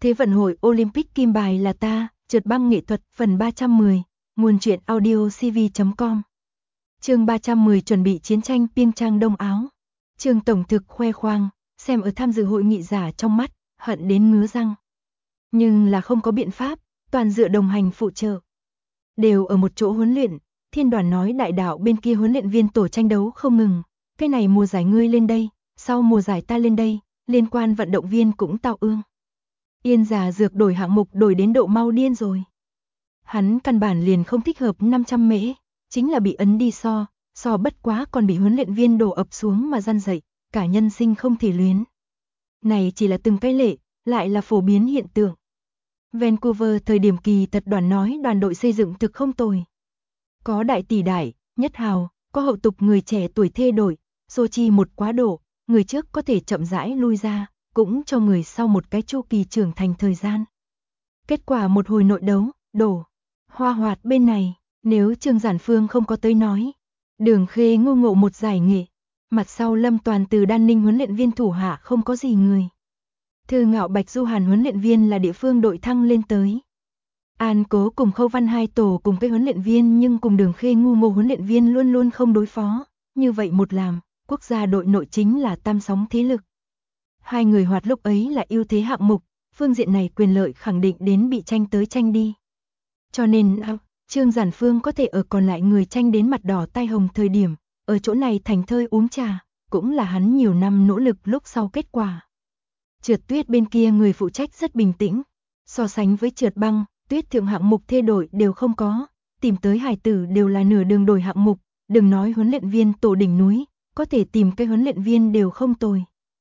Thế vận hội Olympic kim bài là ta, trượt băng nghệ thuật phần 310, nguồn truyện audio cv.com. Chương 310 chuẩn bị chiến tranh Pyeongchang Đông Áo. Trương tổng thực khoe khoang, xem ở tham dự hội nghị giả trong mắt, hận đến ngứa răng. Nhưng là không có biện pháp, toàn dựa đồng hành phụ trợ. Đều ở một chỗ huấn luyện, Thiên Đoàn nói đại đạo bên kia huấn luyện viên tổ tranh đấu không ngừng, cái này mùa giải ngươi lên đây, sau mùa giải ta lên đây, liên quan vận động viên cũng tao ương. Yên Già Dược đổi hạng mục đổi đến độ mau điên rồi. Hắn căn bản liền không thích hợp 500 mễ, chính là bị ấn đi so bất quá còn bị huấn luyện viên đổ ập xuống mà răn dậy, cả nhân sinh không thể luyến. Này chỉ là từng cái lệ, lại là phổ biến hiện tượng. Vancouver thời điểm kỳ thật Đoàn nói đoàn đội xây dựng thực không tồi. Có đại tỷ đại, nhất hào, có hậu tục người trẻ tuổi thê đổi, Sochi một quá độ, người trước có thể chậm rãi lui ra, cũng cho người sau một cái chu kỳ trưởng thành thời gian. Kết quả một hồi nội đấu, đổ. Hoa Hoạt bên này, nếu Trương Giản Phương không có tới nói, Đường Khê ngô ngộ một giải nghệ, mặt sau Lâm Toàn từ Đan Ninh huấn luyện viên thủ hạ không có gì người. Thư Ngạo Bạch Du Hàn huấn luyện viên là địa phương đội thăng lên tới. An Cố cùng Khâu Văn hai tổ cùng cái huấn luyện viên nhưng cùng Đường Khê ngu ngô huấn luyện viên luôn luôn không đối phó, như vậy một làm, quốc gia đội nội chính là tam sóng thế lực. Hai người Hoạt lúc ấy là ưu thế hạng mục, phương diện này quyền lợi khẳng định đến bị tranh tới tranh đi. Cho nên Trương Giản Phương có thể ở còn lại người tranh đến mặt đỏ tai hồng thời điểm, ở chỗ này thành thơi uống trà, cũng là hắn nhiều năm nỗ lực lúc sau kết quả. Trượt tuyết bên kia người phụ trách rất bình tĩnh, so sánh với trượt băng, tuyết thượng hạng mục thê đổi đều không có, tìm tới hài tử đều là nửa đường đổi hạng mục, đừng nói huấn luyện viên tổ đỉnh núi, có thể tìm cái huấn luyện viên đều không tồi.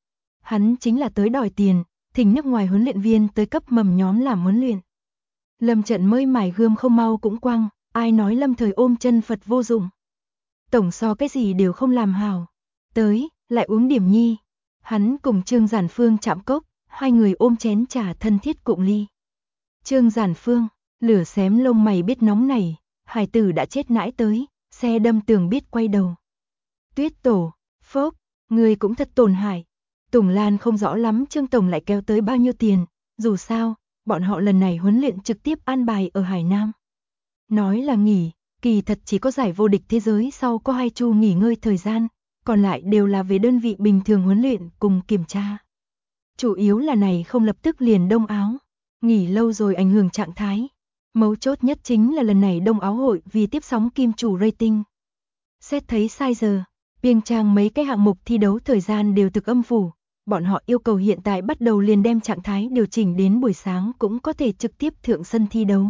Hắn chính là tới đòi tiền, thỉnh nước ngoài huấn luyện viên tới cấp mầm nhóm làm huấn luyện. Lâm Trận mới mài gươm không mau cũng quăng, ai nói Lâm Thời ôm chân Phật vô dụng. Tổng so cái gì đều không làm hảo. Tới, lại uống điểm nhi. Hắn cùng Trương Giản Phương chạm cốc, hai người ôm chén trà thân thiết cụng ly. Trương Giản Phương, lửa xém lông mày biết nóng này, hài tử đã chết nãi tới, xe đâm tường biết quay đầu. Tuyết Tổ, phốc, người cũng thật tổn hại. Tùng Lan không rõ lắm Trương Tổng lại kéo tới bao nhiêu tiền, dù sao, bọn họ lần này huấn luyện trực tiếp an bài ở Hải Nam. Nói là nghỉ, kỳ thật chỉ có giải vô địch thế giới sau có 2 chu nghỉ ngơi thời gian, còn lại đều là về đơn vị bình thường huấn luyện cùng kiểm tra. Chủ yếu là này không lập tức liền Đông Áo, nghỉ lâu rồi ảnh hưởng trạng thái. Mấu chốt nhất chính là lần này Đông Áo hội vì tiếp sóng kim chủ rating. Xét thấy sai giờ, Pyeongchang mấy cái hạng mục thi đấu thời gian đều thực âm phủ. Bọn họ yêu cầu hiện tại bắt đầu liền đem trạng thái điều chỉnh đến buổi sáng cũng có thể trực tiếp thượng sân thi đấu.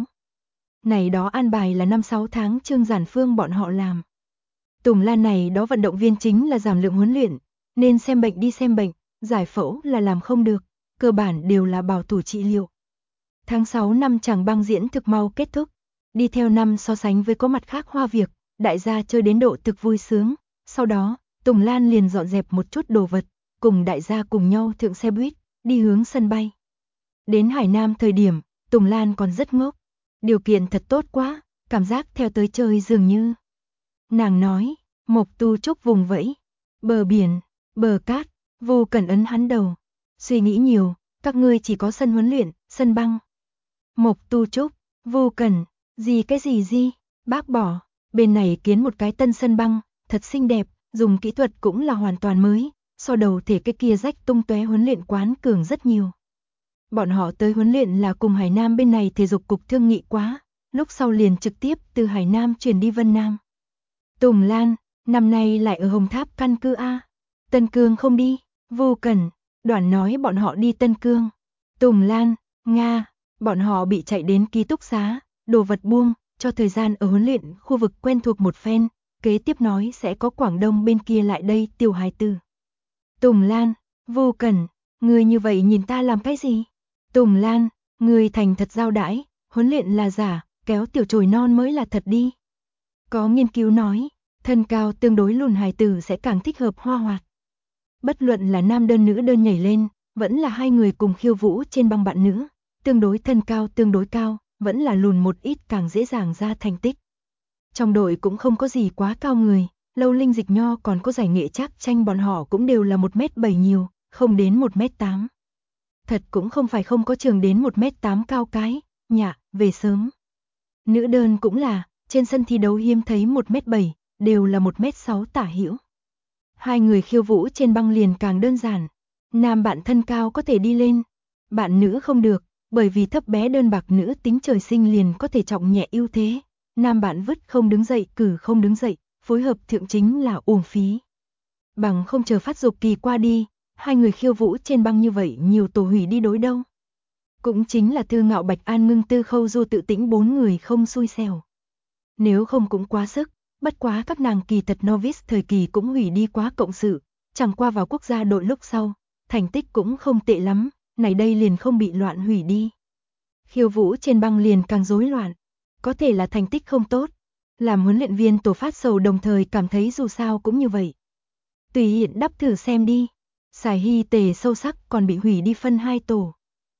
Này đó an bài là 5-6 tháng Trương Giản Phương bọn họ làm. Tùng Lan này đó vận động viên chính là giảm lượng huấn luyện, nên xem bệnh đi xem bệnh, giải phẫu là làm không được, cơ bản đều là bảo thủ trị liệu. Tháng 6 năm Tràng Băng diễn thực mau kết thúc, đi theo năm so sánh với có mặt khác hoa việc, đại gia chơi đến độ thực vui sướng, sau đó, Tùng Lan liền dọn dẹp một chút đồ vật, cùng đại gia cùng nhau thượng xe buýt, đi hướng sân bay. Đến Hải Nam thời điểm, Tùng Lan còn rất ngốc. Điều kiện thật tốt quá, cảm giác theo tới chơi dường như. Nàng nói, Mộc Tu Trúc vùng vẫy, bờ biển, bờ cát, Vô Cẩn ấn hắn đầu. Suy nghĩ nhiều, các ngươi chỉ có sân huấn luyện, sân băng. Mộc Tu Trúc, Vô Cẩn, cái gì, bác bỏ, bên này kiến một cái tân sân băng, thật xinh đẹp, dùng kỹ thuật cũng là hoàn toàn mới. So đầu thể cái kia rách tung tóe huấn luyện quán cường rất nhiều. Bọn họ tới huấn luyện là cùng Hải Nam bên này thể dục cục thương nghị quá, lúc sau liền trực tiếp từ Hải Nam chuyển đi Vân Nam. Tùng Lan, năm nay lại ở Hồng Tháp căn cư A. Tân Cương không đi, Vô Cẩn, Đoàn nói bọn họ đi Tân Cương. Tùng Lan, Nga, bọn họ bị chạy đến ký túc xá, đồ vật buông, cho thời gian ở huấn luyện khu vực quen thuộc một phen, kế tiếp nói sẽ có Quảng Đông bên kia lại đây tiểu hài tử. Tùng Lan, Vô Cẩn, người như vậy nhìn ta làm cái gì? Tùng Lan, người thành thật giao đãi, huấn luyện là giả, kéo tiểu chồi non mới là thật đi. Có nghiên cứu nói, thân cao tương đối lùn hài tử sẽ càng thích hợp Hoa Hoạt. Bất luận là nam đơn nữ đơn nhảy lên, vẫn là hai người cùng khiêu vũ trên băng bạn nữ, tương đối thân cao tương đối cao, vẫn là lùn một ít càng dễ dàng ra thành tích. Trong đội cũng không có gì quá cao người. Lâu Linh Dịch Nho còn có giải nghệ chắc tranh bọn họ cũng đều là 1m7 nhiều, không đến 1m8. Thật cũng không phải không có trường đến 1m8 cao cái, nhạ, về sớm. Nữ đơn cũng là, trên sân thi đấu hiếm thấy 1m7, đều là 1m6 tả hữu. Hai người khiêu vũ trên băng liền càng đơn giản. Nam bạn thân cao có thể đi lên, bạn nữ không được, bởi vì thấp bé đơn bạc nữ tính trời sinh liền có thể trọng nhẹ ưu thế. Nam bạn vứt không đứng dậy, cử không đứng dậy, phối hợp thượng chính là uổng phí. Bằng không chờ phát dục kỳ qua đi, hai người khiêu vũ trên băng như vậy nhiều tổ hủy đi đối đâu. Cũng chính là Thư Ngạo Bạch An Ngưng Tư Khâu Du Tự Tĩnh bốn người không xui xẻo. Nếu không cũng quá sức, bất quá các nàng kỳ thật novice thời kỳ cũng hủy đi quá cộng sự, chẳng qua vào quốc gia đội lúc sau, thành tích cũng không tệ lắm, này đây liền không bị loạn hủy đi. Khiêu vũ trên băng liền càng rối loạn, có thể là thành tích không tốt, làm huấn luyện viên tổ phát sầu đồng thời cảm thấy dù sao cũng như vậy. Tùy hiện đắp thử xem đi, Sài Hy Tề sâu sắc còn bị hủy đi phân 2 tổ.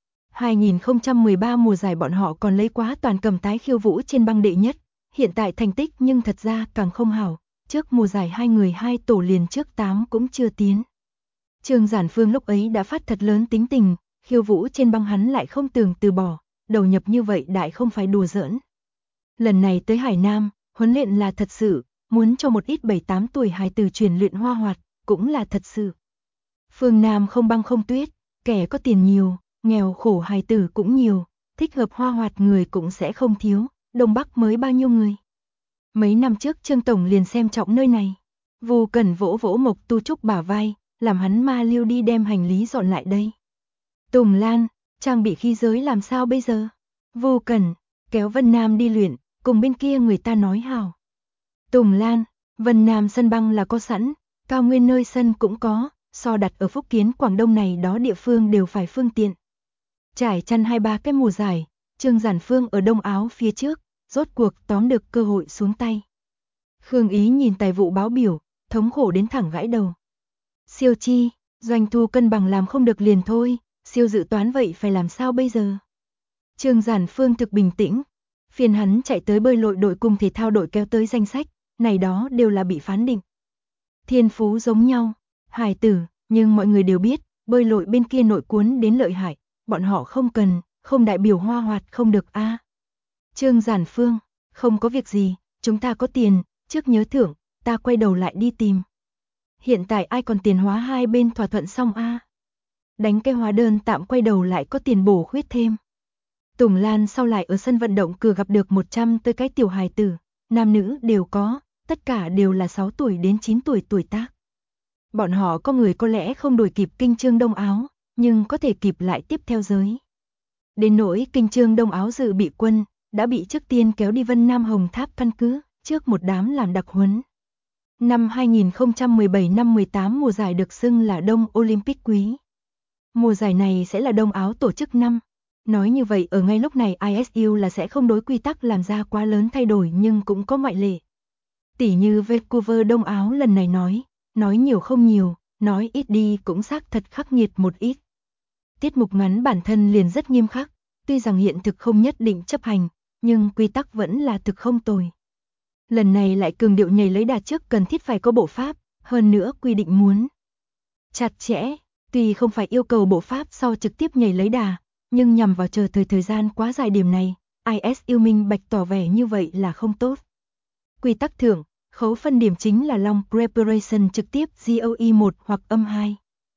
2013 mùa giải bọn họ còn lấy quá toàn cầm tái khiêu vũ trên băng đệ nhất, hiện tại thành tích nhưng thật ra càng không hảo, trước mùa giải hai người 2 tổ liền trước 8 cũng chưa tiến. Trương Giản Phương lúc ấy đã phát thật lớn tính tình, khiêu vũ trên băng hắn lại không tưởng từ bỏ, đầu nhập như vậy đại không phải đùa giỡn. Lần này tới Hải Nam, huấn luyện là thật sự, muốn cho một ít 7-8 tuổi hài tử truyền luyện hoa hoạt, cũng là thật sự. Phương Nam không băng không tuyết, kẻ có tiền nhiều, nghèo khổ hài tử cũng nhiều, thích hợp hoa hoạt người cũng sẽ không thiếu, Đông Bắc mới bao nhiêu người. Mấy năm trước Trương Tổng liền xem trọng nơi này. Vu Cẩn vỗ vỗ Mộc Tu Trúc bả vai, làm hắn ma lưu đi đem hành lý dọn lại đây. Tùng Lan, trang bị khí giới làm sao bây giờ? Vu Cẩn, kéo Vân Nam đi luyện, cùng bên kia người ta nói hào. Tùng Lan, Vân Nam sân băng là có sẵn, cao nguyên nơi sân cũng có, so đặt ở Phúc Kiến Quảng Đông này đó địa phương đều phải phương tiện. Trải chăn 2-3 cái mùa giải, Trương Giản Phương ở Đông Áo phía trước, rốt cuộc tóm được cơ hội xuống tay. Khương Ý nhìn tài vụ báo biểu, thống khổ đến thẳng gãi đầu. Siêu chi, doanh thu cân bằng làm không được liền thôi, siêu dự toán vậy phải làm sao bây giờ? Trương Giản Phương thực bình tĩnh, phiền hắn chạy tới bơi lội đội cùng thể thao đội kéo tới danh sách, này đó đều là bị phán định. Thiên phú giống nhau, hài tử, nhưng mọi người đều biết, bơi lội bên kia nội cuốn đến lợi hại, bọn họ không cần, không đại biểu hoa hoạt không được a. Trương Giản Phương, không có việc gì, chúng ta có tiền, trước nhớ thưởng, ta quay đầu lại đi tìm. Hiện tại ai còn tiền hóa hai bên thỏa thuận xong a. Đánh cái hóa đơn tạm quay đầu lại có tiền bổ khuyết thêm. Tùng Lan sau lại ở sân vận động cửa gặp được 100 tới cái tiểu hài tử, nam nữ đều có, tất cả đều là 6 tuổi đến 9 tuổi tuổi tác. Bọn họ có người có lẽ không đuổi kịp Kinh Trương Đông Áo, nhưng có thể kịp lại tiếp theo giới. Đến nỗi Kinh Trương Đông Áo dự bị quân, đã bị trước tiên kéo đi Vân Nam Hồng Tháp căn cứ, trước một đám làm đặc huấn. Năm 2017 năm 18 mùa giải được xưng là Đông Olympic quý. Mùa giải này sẽ là Đông Áo tổ chức năm. Nói như vậy ở ngay lúc này ISU là sẽ không đối quy tắc làm ra quá lớn thay đổi nhưng cũng có ngoại lệ. Tỷ như Vancouver Đông Áo lần này nói nhiều không nhiều, nói ít đi cũng xác thật khắc nghiệt một ít. Tiết mục ngắn bản thân liền rất nghiêm khắc, tuy rằng hiện thực không nhất định chấp hành, nhưng quy tắc vẫn là thực không tồi. Lần này lại cường điệu nhảy lấy đà trước cần thiết phải có bộ pháp, hơn nữa quy định muốn chặt chẽ, tuy không phải yêu cầu bộ pháp sau trực tiếp nhảy lấy đà, nhưng nhằm vào chờ thời gian quá dài điểm này, ISU minh bạch tỏ vẻ như vậy là không tốt. Quy tắc thưởng, khấu phân điểm chính là long preparation trực tiếp GOE 1 hoặc âm 2.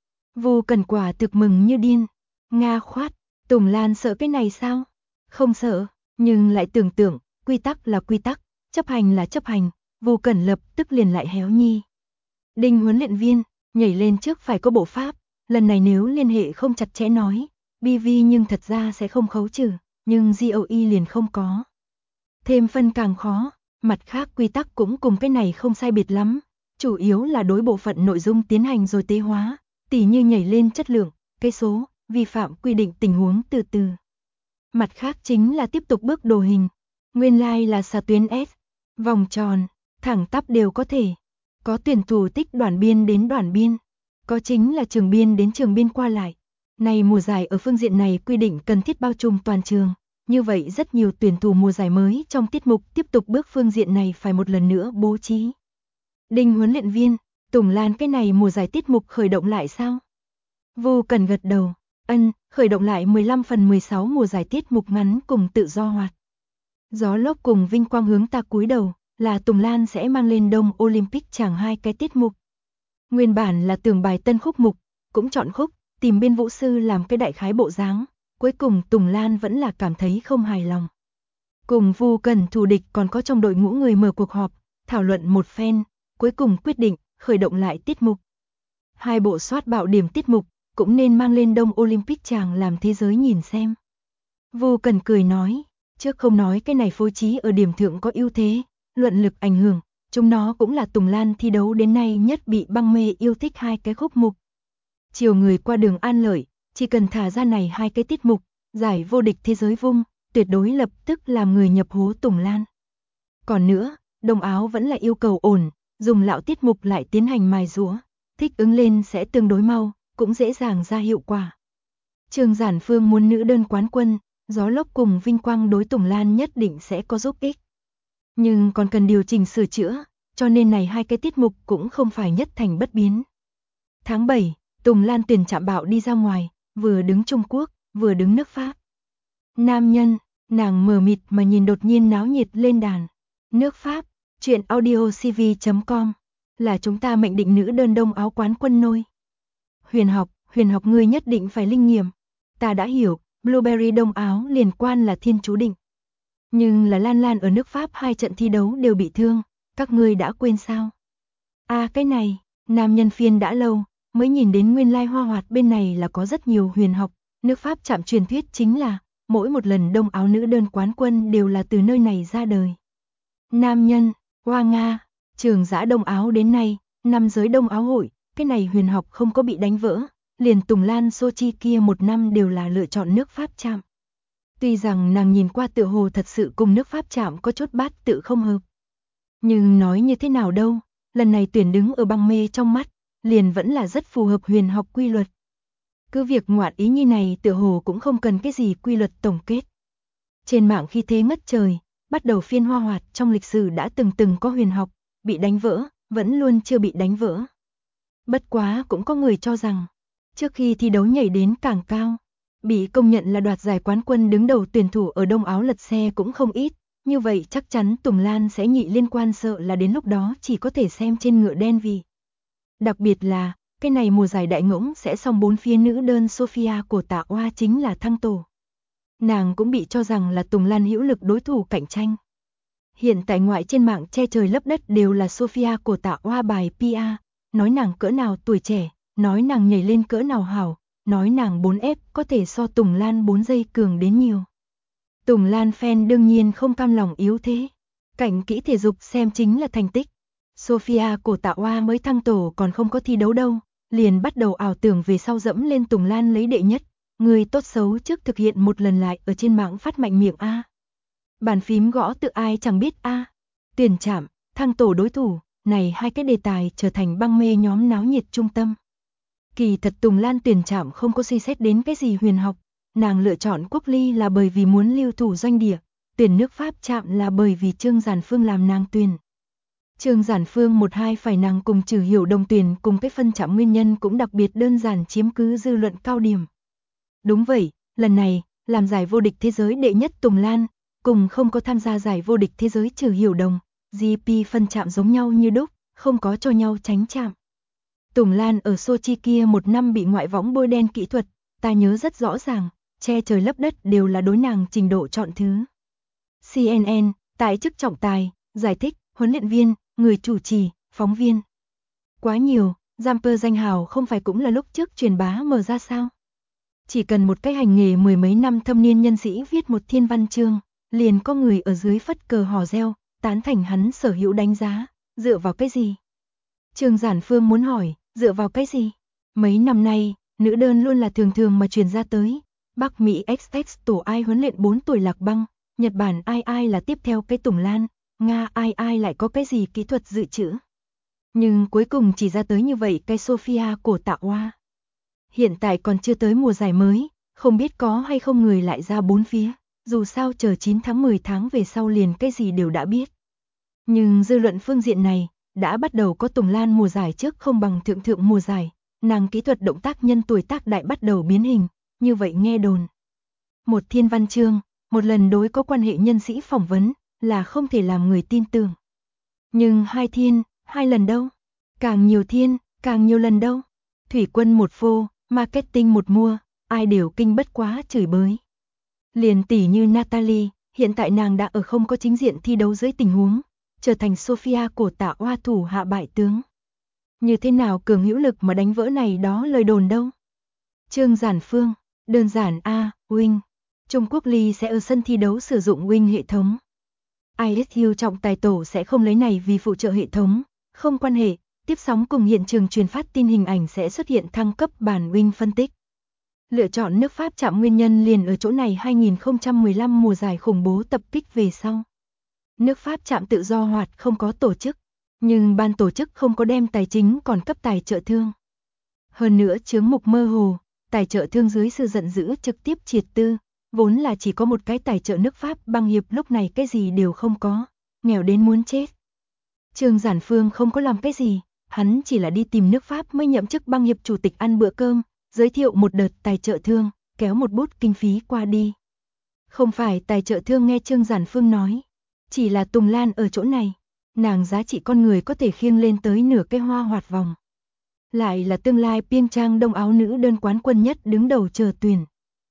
Vu Cần quả thực mừng như điên. Nga khoát, Tùng Lan sợ cái này sao? Không sợ, nhưng lại tưởng tượng, quy tắc là quy tắc, chấp hành là chấp hành, Vu Cần lập tức liền lại héo nhi. Đinh huấn luyện viên, nhảy lên trước phải có bộ pháp, lần này nếu liên hệ không chặt chẽ nói, BV nhưng thật ra sẽ không khấu trừ, nhưng GOE liền không có. Thêm phân càng khó, mặt khác quy tắc cũng cùng cái này không sai biệt lắm, chủ yếu là đối bộ phận nội dung tiến hành rồi tế hóa, tỉ như nhảy lên chất lượng, cây số, vi phạm quy định tình huống từ từ. Mặt khác chính là tiếp tục bước đồ hình, nguyên lai là xà tuyến S, vòng tròn, thẳng tắp đều có thể. Có tuyển thủ tích đoạn biên đến đoạn biên, có chính là trường biên đến trường biên qua lại. Này mùa giải ở phương diện này quy định cần thiết bao trùm toàn trường, như vậy rất nhiều tuyển thủ mùa giải mới trong tiết mục tiếp tục bước phương diện này phải một lần nữa bố trí. Đinh huấn luyện viên, Tùng Lan cái này mùa giải tiết mục khởi động lại sao? Vu Cần gật đầu, Khởi động lại 15/16 mùa giải tiết mục ngắn cùng tự do hoạt. Gió lốc cùng vinh quang hướng ta cúi đầu, là Tùng Lan sẽ mang lên Đông Olympic chàng 2 cái tiết mục. Nguyên bản là tưởng bài tân khúc mục, cũng chọn khúc, tìm biên vũ sư làm cái đại khái bộ dáng, cuối cùng Tùng Lan vẫn là cảm thấy không hài lòng. Cùng Vu Cần thù địch còn có trong đội ngũ người mở cuộc họp, thảo luận một phen, cuối cùng quyết định khởi động lại tiết mục. 2 bộ soát bạo điểm tiết mục, cũng nên mang lên Đông Olympic chàng làm thế giới nhìn xem. Vu Cần cười nói, trước không nói cái này phối trí ở điểm thượng có ưu thế, luận lực ảnh hưởng, chúng nó cũng là Tùng Lan thi đấu đến nay nhất bị băng mê yêu thích 2 cái khúc mục. Chiều người qua đường An Lợi, chỉ cần thả ra này 2 cái tiết mục, giải vô địch thế giới vung, tuyệt đối lập tức làm người nhập hố Tùng Lan. Còn nữa, Đông Áo vẫn là yêu cầu ổn, dùng lão tiết mục lại tiến hành mài giũa, thích ứng lên sẽ tương đối mau, cũng dễ dàng ra hiệu quả. Trương Giản Phương muốn nữ đơn quán quân, Gió Lốc cùng Vinh Quang đối Tùng Lan nhất định sẽ có giúp ích. Nhưng còn cần điều chỉnh sửa chữa, cho nên này 2 cái tiết mục cũng không phải nhất thành bất biến. Tháng 7, Tùng Lan tuyển chạm bạo đi ra ngoài, vừa đứng Trung Quốc, vừa đứng nước Pháp. Nam nhân, nàng mờ mịt mà nhìn đột nhiên náo nhiệt lên đàn. Nước Pháp, truyện audiocv.com, là chúng ta mệnh định nữ đơn Đông Áo quán quân nôi. Huyền học ngươi nhất định phải linh nghiệm. Ta đã hiểu, Blueberry Đông Áo liên quan là thiên chú định. Nhưng là Lan Lan ở nước Pháp 2 trận thi đấu đều bị thương, các ngươi đã quên sao? Cái này, nam nhân phiên đã lâu, mới nhìn đến nguyên lai Hoa Hoạt bên này là có rất nhiều huyền học, nước Pháp chạm truyền thuyết chính là, mỗi một lần Đông Áo nữ đơn quán quân đều là từ nơi này ra đời. Nam nhân, Hoa Nga, trường giã Đông Áo đến nay, năm giới Đông Áo hội, cái này huyền học không có bị đánh vỡ, liền Tùng Lan Sochi kia một năm đều là lựa chọn nước Pháp chạm. Tuy rằng nàng nhìn qua tựa hồ thật sự cùng nước Pháp chạm có chút bát tự không hợp. Nhưng nói như thế nào đâu, lần này tuyển đứng ở băng mê trong mắt, liền vẫn là rất phù hợp huyền học quy luật. Cứ việc ngoạn ý như này tựa hồ cũng không cần cái gì quy luật tổng kết. Trên mạng khi thế ngất trời, bắt đầu phiên Hoa Hoạt trong lịch sử đã từng có huyền học, bị đánh vỡ, vẫn luôn chưa bị đánh vỡ. Bất quá cũng có người cho rằng, trước khi thi đấu nhảy đến càng cao, bị công nhận là đoạt giải quán quân đứng đầu tuyển thủ ở Đông Áo lật xe cũng không ít, như vậy chắc chắn Tùng Lan sẽ nhị liên quan, sợ là đến lúc đó chỉ có thể xem trên ngựa đen vì. Đặc biệt là, cái này mùa giải đại ngỗng sẽ xong 4 phía nữ đơn Sophia của Tạ Oa chính là thăng tổ. Nàng cũng bị cho rằng là Tùng Lan hữu lực đối thủ cạnh tranh. Hiện tại ngoại trên mạng che trời lấp đất đều là Sophia của Tạ Oa bài PR, nói nàng cỡ nào tuổi trẻ, nói nàng nhảy lên cỡ nào hảo, nói nàng 4F có thể so Tùng Lan 4 giây cường đến nhiều. Tùng Lan fan đương nhiên không cam lòng yếu thế. Cảnh kỹ thể dục xem chính là thành tích. Sophia của Tạ Oa mới thăng tổ còn không có thi đấu đâu, liền bắt đầu ảo tưởng về sau dẫm lên Tùng Lan lấy đệ nhất. Người tốt xấu trước thực hiện một lần lại ở trên mạng phát mạnh miệng A. Bàn phím gõ tự ai chẳng biết A. Tiền chạm, thăng tổ đối thủ, này 2 cái đề tài trở thành băng mê nhóm náo nhiệt trung tâm. Kỳ thật Tùng Lan tuyển chạm không có suy xét đến cái gì huyền học, nàng lựa chọn Quốc Ly là bởi vì muốn lưu thủ doanh địa, tuyển nước Pháp chạm là bởi vì Trương Giản Phương làm nàng tuyển. Trương Giản Phương 1-2 phải nàng cùng Trừ Hiểu đồng tuyển cùng cái phân chạm nguyên nhân cũng đặc biệt đơn giản chiếm cứ dư luận cao điểm. Đúng vậy, lần này, làm giải vô địch thế giới đệ nhất Tùng Lan, cùng không có tham gia giải vô địch thế giới Trừ Hiểu đồng, GP phân chạm giống nhau như đúc, không có cho nhau tránh chạm. Tùng Lan ở Sochi kia một năm bị ngoại võng bôi đen kỹ thuật, ta nhớ rất rõ ràng, che trời lấp đất đều là đối nàng trình độ chọn thứ. CNN, tại chức trọng tài, giải thích, huấn luyện viên, người chủ trì, phóng viên. Quá nhiều, Jumper danh hào không phải cũng là lúc trước truyền bá mở ra sao? Chỉ cần một cái hành nghề 10 mấy năm thâm niên nhân sĩ viết một thiên văn chương, liền có người ở dưới phất cờ hò reo, tán thành hắn sở hữu đánh giá, dựa vào cái gì? Trương Giản Phương muốn hỏi, dựa vào cái gì? Mấy năm nay, nữ đơn luôn là thường mà truyền ra tới. Bắc Mỹ XX tổ ai huấn luyện 4 tuổi Lạc Băng, Nhật Bản ai là tiếp theo cái Tùng Lan, Nga ai lại có cái gì kỹ thuật dự trữ. Nhưng cuối cùng chỉ ra tới như vậy cái Sophia của Tạ Oa. Hiện tại còn chưa tới mùa giải mới, không biết có hay không người lại ra 4 phía, dù sao chờ 9 tháng 10 tháng về sau liền cái gì đều đã biết. Nhưng dư luận phương diện này, đã bắt đầu có Tùng Lan mùa giải trước không bằng thượng mùa giải, nàng kỹ thuật động tác nhân tuổi tác đại bắt đầu biến hình, như vậy nghe đồn. Một thiên văn chương, một lần đối có quan hệ nhân sĩ phỏng vấn, là không thể làm người tin tưởng. Nhưng hai lần đâu? Càng nhiều thiên, càng nhiều lần đâu? Thủy quân một phô, marketing một mua, ai đều kinh bất quá chửi bới. Liền tỷ như Natalie, hiện tại nàng đã ở không có chính diện thi đấu dưới tình huống, trở thành Sophia cổ tạ oa thủ hạ bại tướng. Như thế nào cường hữu lực mà đánh vỡ này đó lời đồn đâu? Trương Giản Phương, đơn giản a, Wing. Trung Quốc Ly sẽ ở sân thi đấu sử dụng Wing hệ thống. ISU trọng tài tổ sẽ không lấy này vì phụ trợ hệ thống, không quan hệ, tiếp sóng cùng hiện trường truyền phát tin hình ảnh sẽ xuất hiện thăng cấp bản Wing phân tích. Lựa chọn nước Pháp chạm nguyên nhân liền ở chỗ này 2015 mùa giải khủng bố tập kích về sau. Nước Pháp chạm tự do hoạt không có tổ chức, nhưng ban tổ chức không có đem tài chính còn cấp tài trợ thương. Hơn nữa chướng mục mơ hồ, tài trợ thương dưới sự giận dữ trực tiếp triệt tư, vốn là chỉ có một cái tài trợ nước Pháp băng hiệp lúc này cái gì đều không có, nghèo đến muốn chết. Trương Giản Phương không có làm cái gì, hắn chỉ là đi tìm nước Pháp mới nhậm chức băng hiệp chủ tịch ăn bữa cơm, giới thiệu một đợt tài trợ thương, kéo một bút kinh phí qua đi. Không phải tài trợ thương nghe Trương Giản Phương nói, chỉ là Tùng Lan ở chỗ này, nàng giá trị con người có thể khiêng lên tới nửa cái hoa hoạt vòng. Lại là tương lai Piêng Trang Đông Áo nữ đơn quán quân nhất đứng đầu chờ tuyển.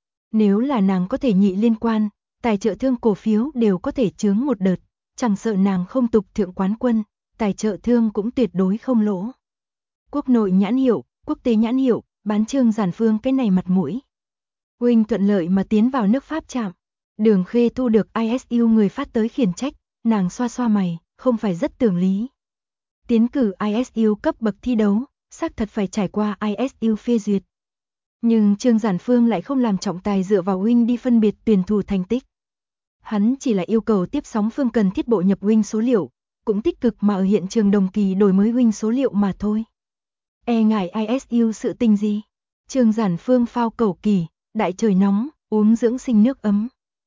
Nếu là nàng có thể nhị liên quan, tài trợ thương cổ phiếu đều có thể chướng một đợt, chẳng sợ nàng không tục thượng quán quân, tài trợ thương cũng tuyệt đối không lỗ. Quốc nội nhãn hiệu, quốc tế nhãn hiệu, bán Trương Giản Phương cái này mặt mũi. Wing thuận lợi mà tiến vào nước Pháp chạm. Đường Khê thu được ISU người phát tới khiển trách, nàng xoa xoa mày, không phải rất tưởng lý. Tiến cử ISU cấp bậc thi đấu, xác thật phải trải qua ISU phê duyệt. Nhưng Trương Giản Phương lại không làm trọng tài dựa vào Wing đi phân biệt tuyển thủ thành tích. Hắn chỉ là yêu cầu tiếp sóng phương cần thiết bộ nhập Wing số liệu, cũng tích cực mà ở hiện trường đồng kỳ đổi mới Wing số liệu mà thôi. E ngại ISU sự tình gì? Trương Giản Phương phao cầu kỳ, đại trời nóng, uống dưỡng sinh nước ấm.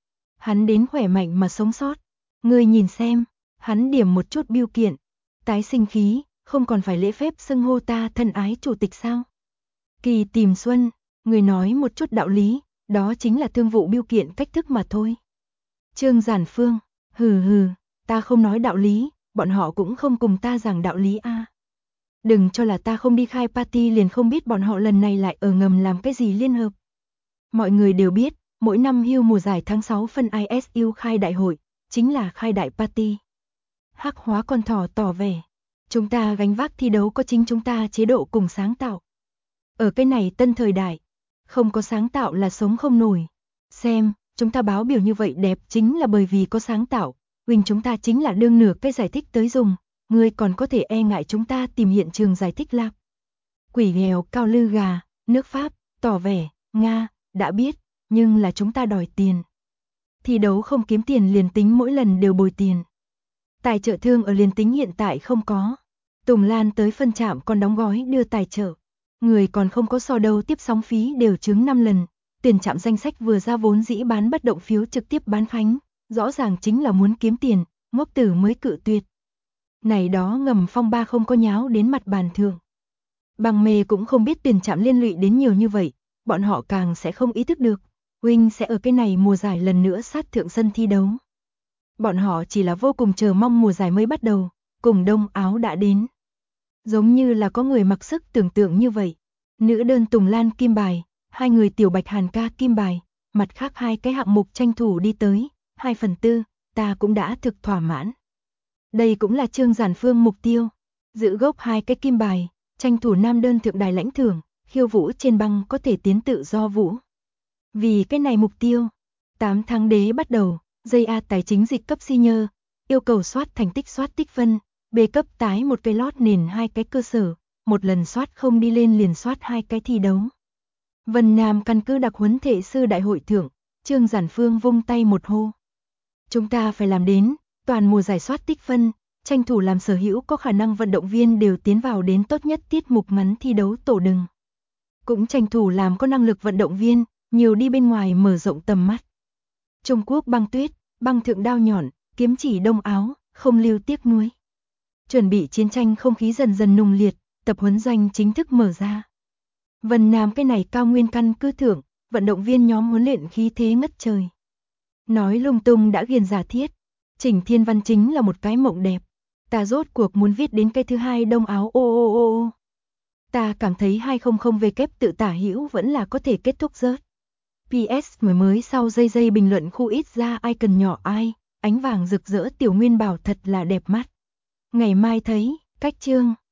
Hắn đến khỏe mạnh mà sống sót. Ngươi nhìn xem, hắn điểm một chút biêu kiện, tái sinh khí, không còn phải lễ phép xưng hô ta thân ái chủ tịch sao? Kỳ tìm xuân, người nói một chút đạo lý, đó chính là thương vụ biêu kiện cách thức mà thôi. Trương Giản Phương, hừ, ta không nói đạo lý, bọn họ cũng không cùng ta giảng đạo lý a. Đừng cho là ta không đi khai party liền không biết bọn họ lần này lại ở ngầm làm cái gì liên hợp. Mọi người đều biết, mỗi năm hưu mùa giải tháng 6 phân ISU khai đại hội, chính là khai đại party. Hắc hóa con thỏ tỏ vẻ, chúng ta gánh vác thi đấu có chính chúng ta chế độ cùng sáng tạo. Ở cái này tân thời đại, không có sáng tạo là sống không nổi. Xem, chúng ta báo biểu như vậy đẹp chính là bởi vì có sáng tạo, Huỳnh chúng ta chính là đương nửa cái giải thích tới dùng, ngươi còn có thể e ngại chúng ta tìm hiện trường giải thích lạc. Quỷ nghèo cao lư gà, nước Pháp, tỏ vẻ, Nga, đã biết, nhưng là chúng ta đòi tiền. Thi đấu không kiếm tiền liền tính mỗi lần đều bồi tiền. Tài trợ thương ở liền tính hiện tại không có. Tùng Lan tới phân trạm còn đóng gói đưa tài trợ. Người còn không có so đâu tiếp sóng phí đều trứng 5 lần. Tiền trạm danh sách vừa ra vốn dĩ bán bất động phiếu trực tiếp bán khánh. Rõ ràng chính là muốn kiếm tiền, ngốc tử mới cự tuyệt. Này đó ngầm phong ba không có nháo đến mặt bàn thượng. Bằng mê cũng không biết tiền trạm liên lụy đến nhiều như vậy. Bọn họ càng sẽ không ý thức được. Wing sẽ ở cái này mùa giải lần nữa sát thượng sân thi đấu. Bọn họ chỉ là vô cùng chờ mong mùa giải mới bắt đầu, cùng Đông Áo đã đến. Giống như là có người mặc sức tưởng tượng như vậy. Nữ đơn Tùng Lan kim bài, hai người tiểu Bạch Hàn ca kim bài, mặt khác hai cái hạng mục tranh thủ đi tới, 2/4, ta cũng đã thực thỏa mãn. Đây cũng là Trương Giản Phương mục tiêu, giữ gốc hai cái kim bài, tranh thủ nam đơn thượng đài lãnh thưởng, khiêu vũ trên băng có thể tiến tự do vũ. Vì cái này mục tiêu, 8 tháng đế bắt đầu, dây A tài chính dịch cấp senior, yêu cầu soát thành tích soát tích phân, B cấp tái một cái lót nền hai cái cơ sở, một lần soát không đi lên liền soát hai cái thi đấu. Vân Nam căn cứ đặc huấn thể sư đại hội thưởng, Trương Giản Phương vung tay một hô. Chúng ta phải làm đến, toàn mùa giải soát tích phân, tranh thủ làm sở hữu có khả năng vận động viên đều tiến vào đến tốt nhất tiết mục ngắn thi đấu tổ đừng. Cũng tranh thủ làm có năng lực vận động viên, nhiều đi bên ngoài mở rộng tầm mắt. Trung Quốc băng tuyết, băng thượng đao nhọn, kiếm chỉ Đông Áo, không lưu tiếc nuối. Chuẩn bị chiến tranh không khí dần dần nung liệt, tập huấn doanh chính thức mở ra. Vân Nam cái này cao nguyên căn cứ thượng, vận động viên nhóm huấn luyện khí thế ngất trời. Nói lung tung đã ghiền giả thiết. Chỉnh Thiên Văn chính là một cái mộng đẹp. Ta rốt cuộc muốn viết đến cái thứ hai đông áo ô. Ta cảm thấy 200 V kép tự tả hữu vẫn là có thể kết thúc rớt. PS mới sau giây bình luận khu ít ra icon nhỏ ai, ánh vàng rực rỡ Tiểu Nguyên bảo thật là đẹp mắt. Ngày mai thấy, cách chương.